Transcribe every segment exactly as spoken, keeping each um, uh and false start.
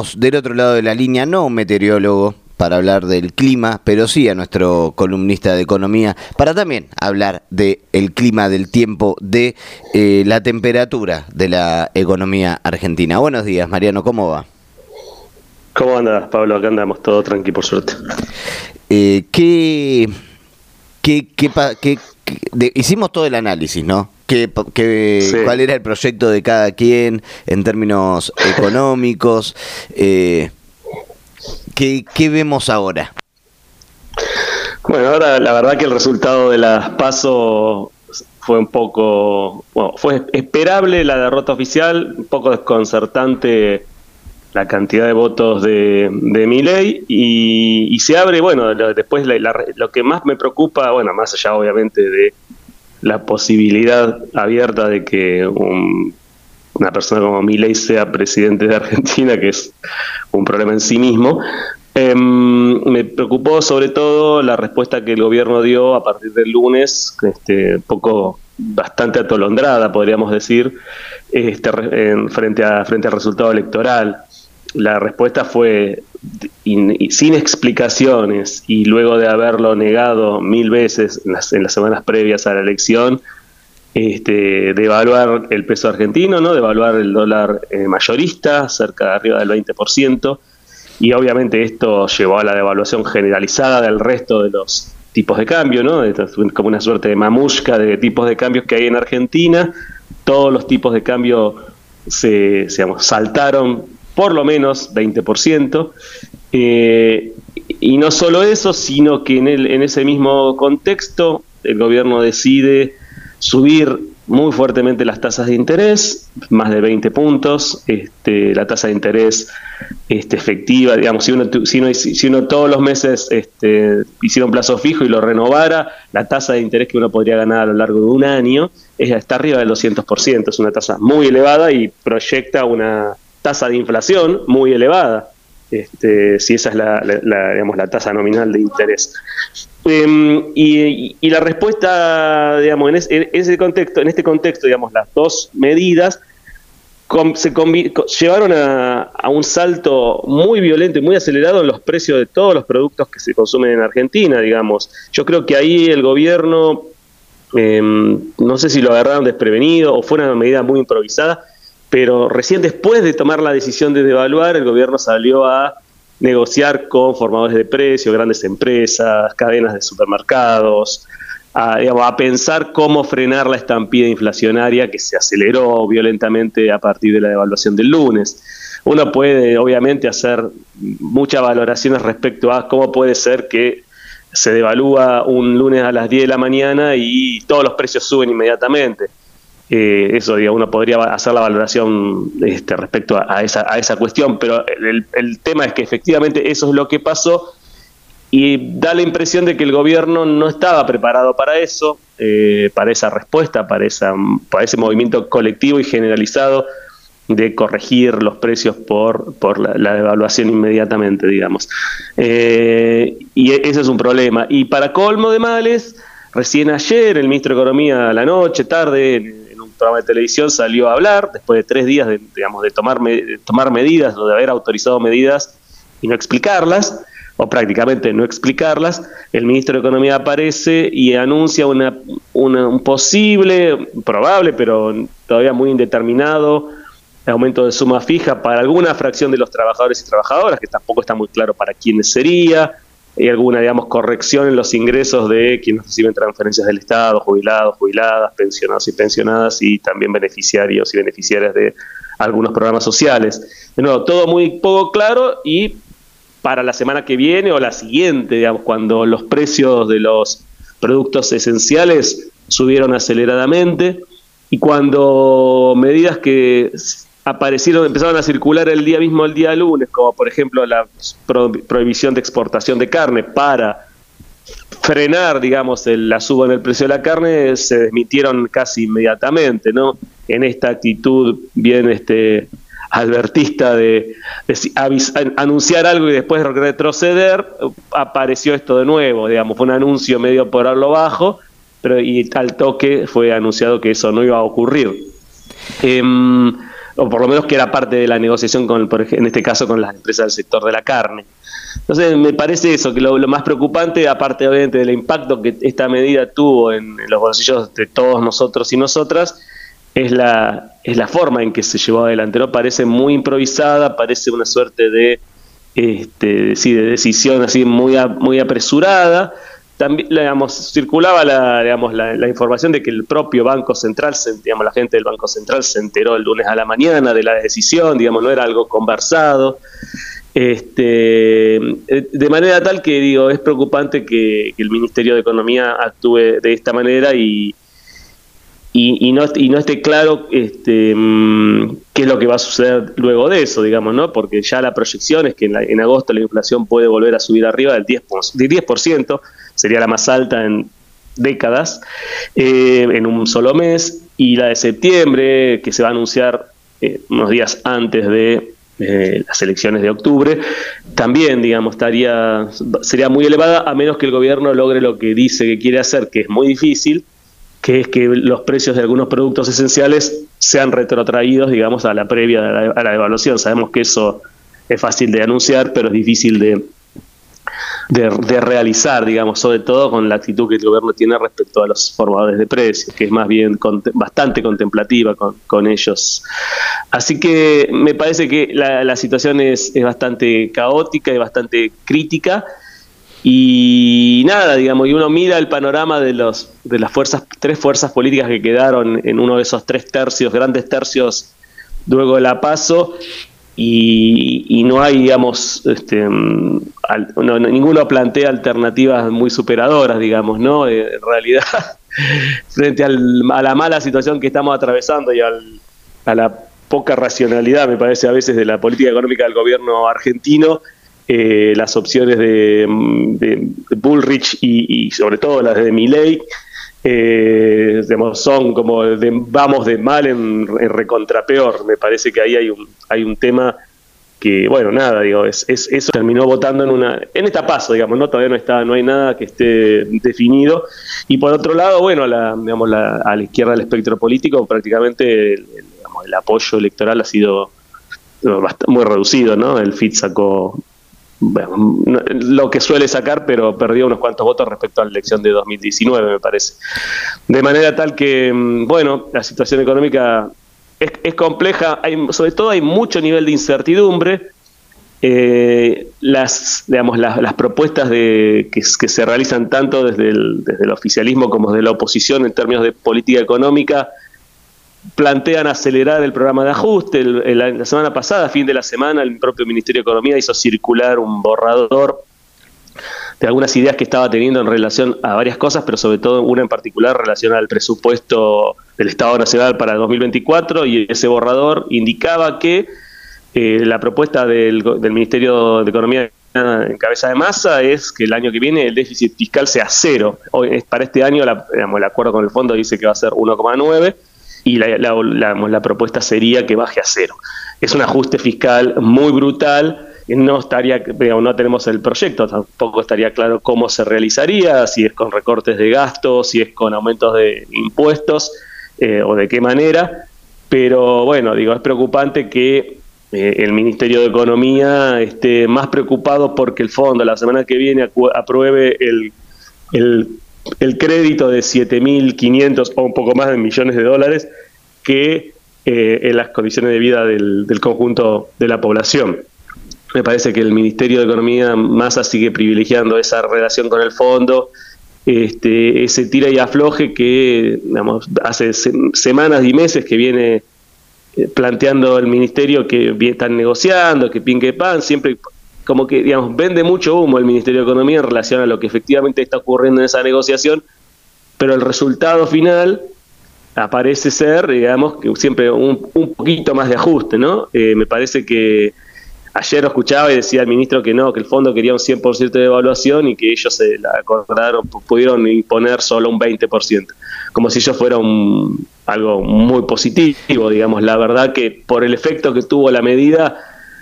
tenemos del otro lado de la línea no un meteorólogo para hablar del clima, pero sí a nuestro columnista de economía para también hablar del clima, del tiempo, de eh, la temperatura de la economía argentina. Buenos días, Mariano, ¿cómo va? ¿Cómo andas, Pablo? Acá andamos todo tranqui, por suerte. Eh, ¿Qué, qué, qué, qué, qué de, hicimos todo el análisis, ¿no? ¿Qué, qué, sí. ¿Cuál era el proyecto de cada quien en términos económicos? Eh, ¿qué, ¿Qué vemos ahora? Bueno, ahora la verdad que el resultado de las PASO fue un poco, bueno, fue esperable la derrota oficial, un poco desconcertante la cantidad de votos de, de Milei y, y se abre, bueno, lo, después la, la, lo que más me preocupa, bueno, más allá obviamente de la posibilidad abierta de que un, una persona como Milei sea presidente de Argentina, que es un problema en sí mismo, eh, me preocupó sobre todo la respuesta que el gobierno dio a partir del lunes, este, un poco bastante atolondrada, podríamos decir, este, en, frente a frente al resultado electoral. La respuesta fue in, sin explicaciones y luego de haberlo negado mil veces en las, en las semanas previas a la elección, este, devaluar el peso argentino, ¿no? Devaluar el dólar eh, mayorista, cerca de arriba del veinte por ciento, y obviamente esto llevó a la devaluación generalizada del resto de los tipos de cambio, ¿no? Como una suerte de mamushka de tipos de cambios que hay en Argentina. Todos los tipos de cambio se, digamos, saltaron por lo menos veinte por ciento, eh, y no solo eso, sino que en, el, en ese mismo contexto el gobierno decide subir muy fuertemente las tasas de interés, más de veinte puntos, este, la tasa de interés este, efectiva, digamos, si uno, si uno, si uno todos los meses este, hiciera un plazo fijo y lo renovara, la tasa de interés que uno podría ganar a lo largo de un año es, está arriba del doscientos por ciento, es una tasa muy elevada y proyecta una tasa de inflación muy elevada, este, si esa es la, la, la, digamos, la tasa nominal de interés. Eh, y, y la respuesta, digamos, en, ese, en ese contexto, en este contexto, digamos, las dos medidas com, se combi, llevaron a, a un salto muy violento y muy acelerado en los precios de todos los productos que se consumen en Argentina, digamos. Yo creo que ahí el gobierno, eh, no sé si lo agarraron desprevenido o fue una medida muy improvisada, pero recién después de tomar la decisión de devaluar, el gobierno salió a negociar con formadores de precios, grandes empresas, cadenas de supermercados, a, digamos, a pensar cómo frenar la estampida inflacionaria que se aceleró violentamente a partir de la devaluación del lunes. Uno puede, obviamente, hacer muchas valoraciones respecto a cómo puede ser que se devalúa un lunes a las diez de la mañana y todos los precios suben inmediatamente. Eh, eso, digamos, uno podría hacer la valoración este, respecto a, a, esa, a esa cuestión, pero el, el tema es que efectivamente eso es lo que pasó y da la impresión de que el gobierno no estaba preparado para eso, eh, para esa respuesta, para, esa, para ese movimiento colectivo y generalizado de corregir los precios por, por la, la devaluación inmediatamente, digamos. Eh, y ese es un problema. Y para colmo de males, recién ayer el ministro de Economía a la noche, tarde, programa de televisión salió a hablar después de tres días de, digamos, de tomar, de tomar medidas o de haber autorizado medidas y no explicarlas, o prácticamente no explicarlas. El ministro de Economía aparece y anuncia una, una, un posible, probable, pero todavía muy indeterminado, aumento de suma fija para alguna fracción de los trabajadores y trabajadoras, que tampoco está muy claro para quiénes sería. Hay alguna, digamos, corrección en los ingresos de quienes reciben transferencias del Estado, jubilados, jubiladas, pensionados y pensionadas, y también beneficiarios y beneficiarias de algunos programas sociales. De nuevo, todo muy poco claro, y para la semana que viene o la siguiente, digamos, cuando los precios de los productos esenciales subieron aceleradamente y cuando medidas que aparecieron, empezaron a circular el día mismo, el día lunes, como por ejemplo la pro, prohibición de exportación de carne para frenar, digamos, el, la suba en el precio de la carne, se desmitieron casi inmediatamente, ¿no? En esta actitud bien este albertista de, de avis, anunciar algo y después retroceder, apareció esto de nuevo, digamos, fue un anuncio medio por a lo bajo, pero y al toque fue anunciado que eso no iba a ocurrir. Eh, o por lo menos que era parte de la negociación, con, por ejemplo, en este caso con las empresas del sector de la carne. Entonces me parece eso, que lo, lo más preocupante, aparte obviamente del impacto que esta medida tuvo en, en los bolsillos de todos nosotros y nosotras, es la, es la forma en que se llevó adelante, ¿no? Parece muy improvisada, parece una suerte de, este, sí, de decisión así muy, a, muy apresurada. También, digamos, circulaba la, digamos, la, la información de que el propio Banco Central, digamos, la gente del Banco Central se enteró el lunes a la mañana de la decisión, digamos, no era algo conversado. Este, de manera tal que, digo, es preocupante que, que el Ministerio de Economía actúe de esta manera y Y, y, no, y no esté claro este, qué es lo que va a suceder luego de eso, digamos, ¿no? Porque ya la proyección es que en, la, en agosto la inflación puede volver a subir arriba del diez por ciento, sería la más alta en décadas, eh, en un solo mes, y la de septiembre, que se va a anunciar eh, unos días antes de eh, las elecciones de octubre, también, digamos, estaría sería muy elevada, a menos que el gobierno logre lo que dice que quiere hacer, que es muy difícil, que es que los precios de algunos productos esenciales sean retrotraídos, digamos, a la previa a la, a la devaluación. Sabemos que eso es fácil de anunciar, pero es difícil de, de, de realizar, digamos, sobre todo con la actitud que el gobierno tiene respecto a los formadores de precios, que es más bien cont- bastante contemplativa con, con ellos. Así que me parece que la, la situación es, es bastante caótica y bastante crítica. Y nada, digamos, y uno mira el panorama de los de las fuerzas, tres fuerzas políticas que quedaron en uno de esos tres tercios, grandes tercios luego de la PASO, y, y no hay, digamos, este, al, no, ninguno plantea alternativas muy superadoras, digamos, ¿no? En realidad, frente al, a la mala situación que estamos atravesando y al, a la poca racionalidad, me parece, a veces de la política económica del gobierno argentino, Eh, las opciones de, de, de Bullrich y, y sobre todo las de Milei eh, digamos, son como de, vamos de mal en, en recontra peor. Me parece que ahí hay un hay un tema que, bueno, nada, digo, es, es eso terminó votando en una en esta paso, digamos, no todavía no está no hay nada que esté definido. Y por otro lado, bueno, la, digamos, la, a la izquierda del espectro político prácticamente el, el, digamos, el apoyo electoral ha sido muy reducido, ¿no? El F I T sacó, bueno, lo que suele sacar, pero perdió unos cuantos votos respecto a la elección de dos mil diecinueve, me parece. De manera tal que, bueno, la situación económica es, es compleja, hay, sobre todo hay mucho nivel de incertidumbre. Eh, las, digamos, las, las propuestas de, que, que se realizan tanto desde el, desde el oficialismo como desde la oposición en términos de política económica plantean acelerar el programa de ajuste. El, el, la semana pasada, a fin de la semana, el propio Ministerio de Economía hizo circular un borrador de algunas ideas que estaba teniendo en relación a varias cosas, pero sobre todo una en particular relacionada al presupuesto del Estado Nacional para el dos mil veinticuatro, y ese borrador indicaba que eh, la propuesta del, del Ministerio de Economía en cabeza de Massa es que el año que viene el déficit fiscal sea cero. Hoy, para este año, la, digamos, el acuerdo con el fondo dice que va a ser uno coma nueve, y la, la, la, la propuesta sería que baje a cero. Es un ajuste fiscal muy brutal, no estaría, digamos, no tenemos el proyecto, tampoco estaría claro cómo se realizaría, si es con recortes de gastos, si es con aumentos de impuestos, eh, o de qué manera, pero bueno, digo, es preocupante que eh, el Ministerio de Economía esté más preocupado porque el fondo la semana que viene apruebe el, el el crédito de siete mil quinientos o un poco más de millones de dólares que eh, en las condiciones de vida del, del conjunto de la población. Me parece que el Ministerio de Economía, Massa, sigue privilegiando esa relación con el fondo, este, ese tira y afloje que, digamos, hace se, semanas y meses que viene eh, planteando el Ministerio, que están negociando, que pin que pan, siempre como que, digamos, vende mucho humo el Ministerio de Economía en relación a lo que efectivamente está ocurriendo en esa negociación, pero el resultado final aparece ser, digamos, que siempre un, un poquito más de ajuste, ¿no? Eh, me parece que ayer lo escuchaba y decía el ministro que no, que el fondo quería un cien por ciento de evaluación y que ellos se la acordaron, pudieron imponer solo un veinte por ciento, como si eso fuera un, algo muy positivo, digamos. La verdad que por el efecto que tuvo la medida,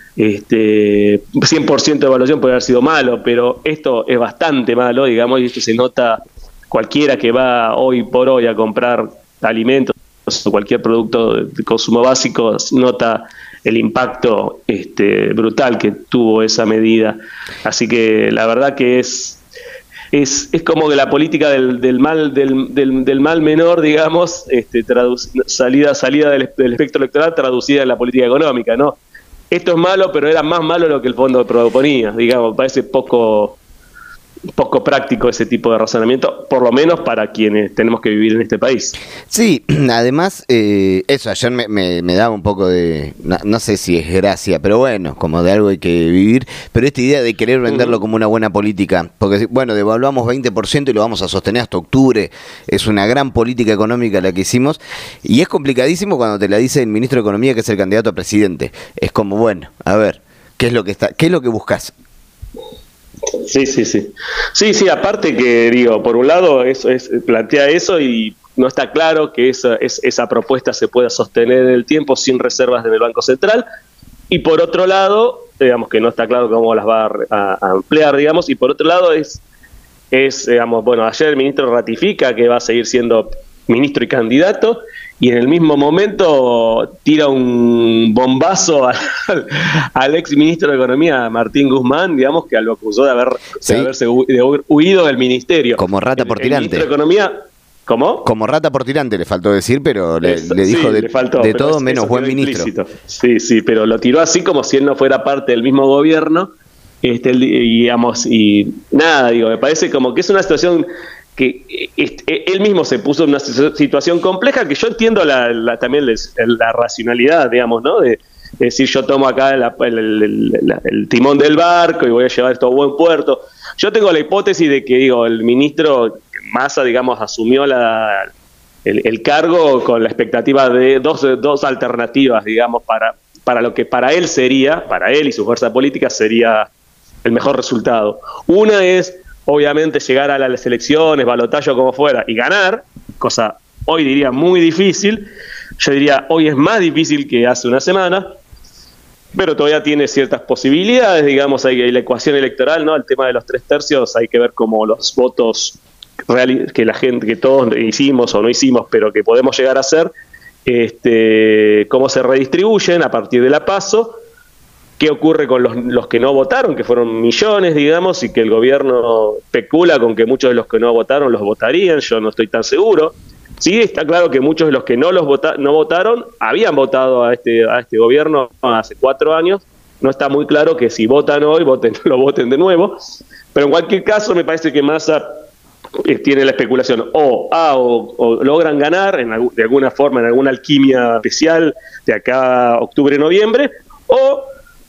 Este, cien por ciento de evaluación puede haber sido malo, pero esto es bastante malo, digamos, y esto se nota cualquiera que va hoy por hoy a comprar alimentos o cualquier producto de consumo básico nota el impacto este, brutal que tuvo esa medida. Así que la verdad que es es, es como que la política del, del mal del, del, del mal menor, digamos, este, salida salida del, del espectro electoral traducida en la política económica, ¿no? Esto es malo, pero era más malo lo que el fondo proponía, digamos, parece poco poco práctico ese tipo de razonamiento, por lo menos para quienes tenemos que vivir en este país. Sí, además, eh, eso, ayer me, me, me daba un poco de, no, no sé si es gracia, pero bueno, como de algo hay que vivir, pero esta idea de querer venderlo uh-huh. como una buena política, porque bueno, devaluamos veinte por ciento y lo vamos a sostener hasta octubre, es una gran política económica la que hicimos, y es complicadísimo cuando te la dice el ministro de Economía, que es el candidato a presidente. Es como, bueno, a ver, ¿qué es lo que está, qué es lo que buscas? Sí, sí, sí. Sí, sí, aparte que, digo, por un lado eso es, plantea eso y no está claro que esa, es, esa propuesta se pueda sostener en el tiempo sin reservas en el Banco Central. Y por otro lado, digamos que no está claro cómo las va a, a, a emplear, digamos, y por otro lado es, es, digamos, bueno, ayer el ministro ratifica que va a seguir siendo ministro y candidato, y en el mismo momento tira un bombazo al, al ex ministro de Economía, Martín Guzmán, digamos, que lo acusó de, haber, sí. de haberse hu, de huido del ministerio. Como rata por el, tirante. El ministro de Economía, ¿cómo? Como rata por tirante, le faltó decir, pero le, eso, le dijo sí, de, le faltó, de todo menos buen ministro. Implícito. Sí, sí, pero lo tiró así como si él no fuera parte del mismo gobierno. Este, y, digamos, y nada, digo, me parece como que es una situación que él mismo se puso en una situación compleja, que yo entiendo la, la, también les, la racionalidad, digamos, ¿no? De, de decir, yo tomo acá la, el, el, el, el timón del barco y voy a llevar esto a buen puerto. Yo tengo la hipótesis de que, digo, el ministro Massa, digamos, asumió la, el, el cargo con la expectativa de dos, dos alternativas, digamos, para, para lo que para él sería, para él y su fuerza política sería el mejor resultado. Una es, obviamente, llegar a las elecciones, balotaje o como fuera, y ganar, cosa hoy diría muy difícil. Yo diría hoy es más difícil que hace una semana, pero todavía tiene ciertas posibilidades, digamos, hay, hay la ecuación electoral, ¿no? El tema de los tres tercios, hay que ver cómo los votos real, que la gente, que todos hicimos o no hicimos, pero que podemos llegar a hacer, este, cómo se redistribuyen a partir de la PASO. ¿Qué ocurre con los, los que no votaron, que fueron millones, digamos, y que el gobierno especula con que muchos de los que no votaron los votarían? Yo no estoy tan seguro. Sí, está claro que muchos de los que no los vota, no votaron habían votado a este a este gobierno hace cuatro años. No está muy claro que si votan hoy, voten, lo voten de nuevo. Pero en cualquier caso, me parece que Massa eh, tiene la especulación. O, ah, o, o logran ganar en, de alguna forma, en alguna alquimia especial de acá a octubre, noviembre, o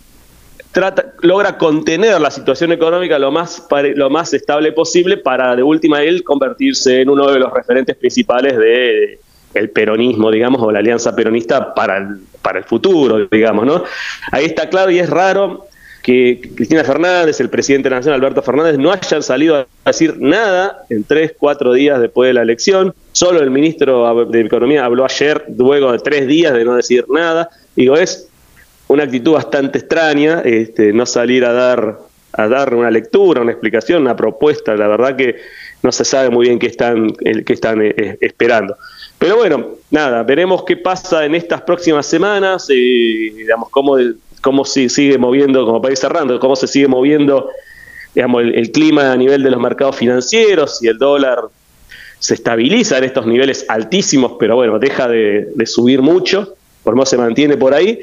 Trata, logra contener la situación económica lo más, lo más estable posible para, de última, él convertirse en uno de los referentes principales de el peronismo, digamos, o la alianza peronista para el, para el futuro, digamos, ¿no? Ahí está claro y es raro que Cristina Fernández, el presidente de la Nación, Alberto Fernández, no hayan salido a decir nada en tres, cuatro días después de la elección. Solo el ministro de Economía habló ayer, luego de tres días de no decir nada. Digo, es una actitud bastante extraña, este, no salir a dar a dar una lectura, una explicación, una propuesta. La verdad que no se sabe muy bien qué están, qué están eh, esperando. Pero bueno, nada, veremos qué pasa en estas próximas semanas, eh, digamos, cómo, cómo se sigue moviendo, como para ir cerrando, cómo se sigue moviendo, digamos, el, el clima a nivel de los mercados financieros, y el dólar se estabiliza en estos niveles altísimos, pero bueno, deja de, de subir mucho, por lo menos se mantiene por ahí,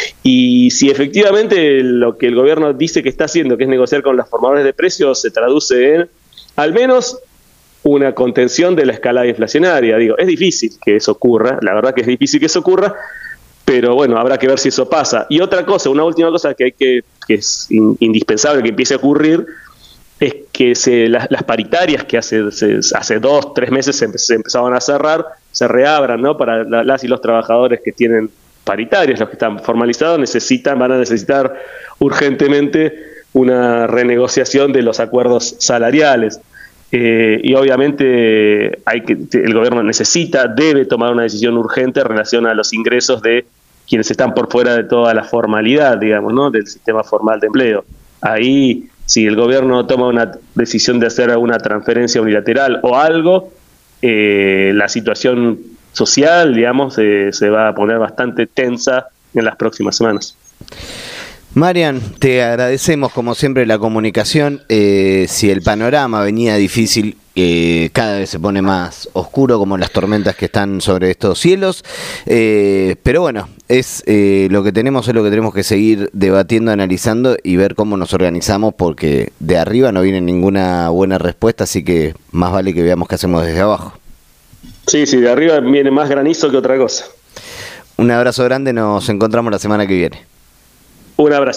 y si efectivamente lo que el gobierno dice que está haciendo, que es negociar con los formadores de precios, se traduce en al menos una contención de la escalada inflacionaria. Digo, es difícil que eso ocurra, la verdad que es difícil que eso ocurra, pero bueno, habrá que ver si eso pasa. Y otra cosa, una última cosa que hay que, que es in, indispensable que empiece a ocurrir, es que se, las, las paritarias que hace, se, hace dos, tres meses se, se empezaban a cerrar, se reabran, ¿no? Para la, las y los trabajadores que tienen paritarias, los que están formalizados, necesitan, van a necesitar urgentemente una renegociación de los acuerdos salariales. Eh, y obviamente hay que, el gobierno necesita, debe tomar una decisión urgente en relación a los ingresos de quienes están por fuera de toda la formalidad, digamos, ¿no? Del sistema formal de empleo. Ahí, si el gobierno toma una decisión de hacer alguna transferencia unilateral o algo, eh, la situación social, digamos, eh, se va a poner bastante tensa en las próximas semanas. Marian, te agradecemos como siempre la comunicación. Eh, si el panorama venía difícil, eh, cada vez se pone más oscuro, como las tormentas que están sobre estos cielos, eh, pero bueno, es eh, lo que tenemos, es lo que tenemos que seguir debatiendo, analizando y ver cómo nos organizamos, porque de arriba no viene ninguna buena respuesta, así que más vale que veamos qué hacemos desde abajo. Sí, sí, de arriba viene más granizo que otra cosa. Un abrazo grande, nos encontramos la semana que viene. Un abrazo.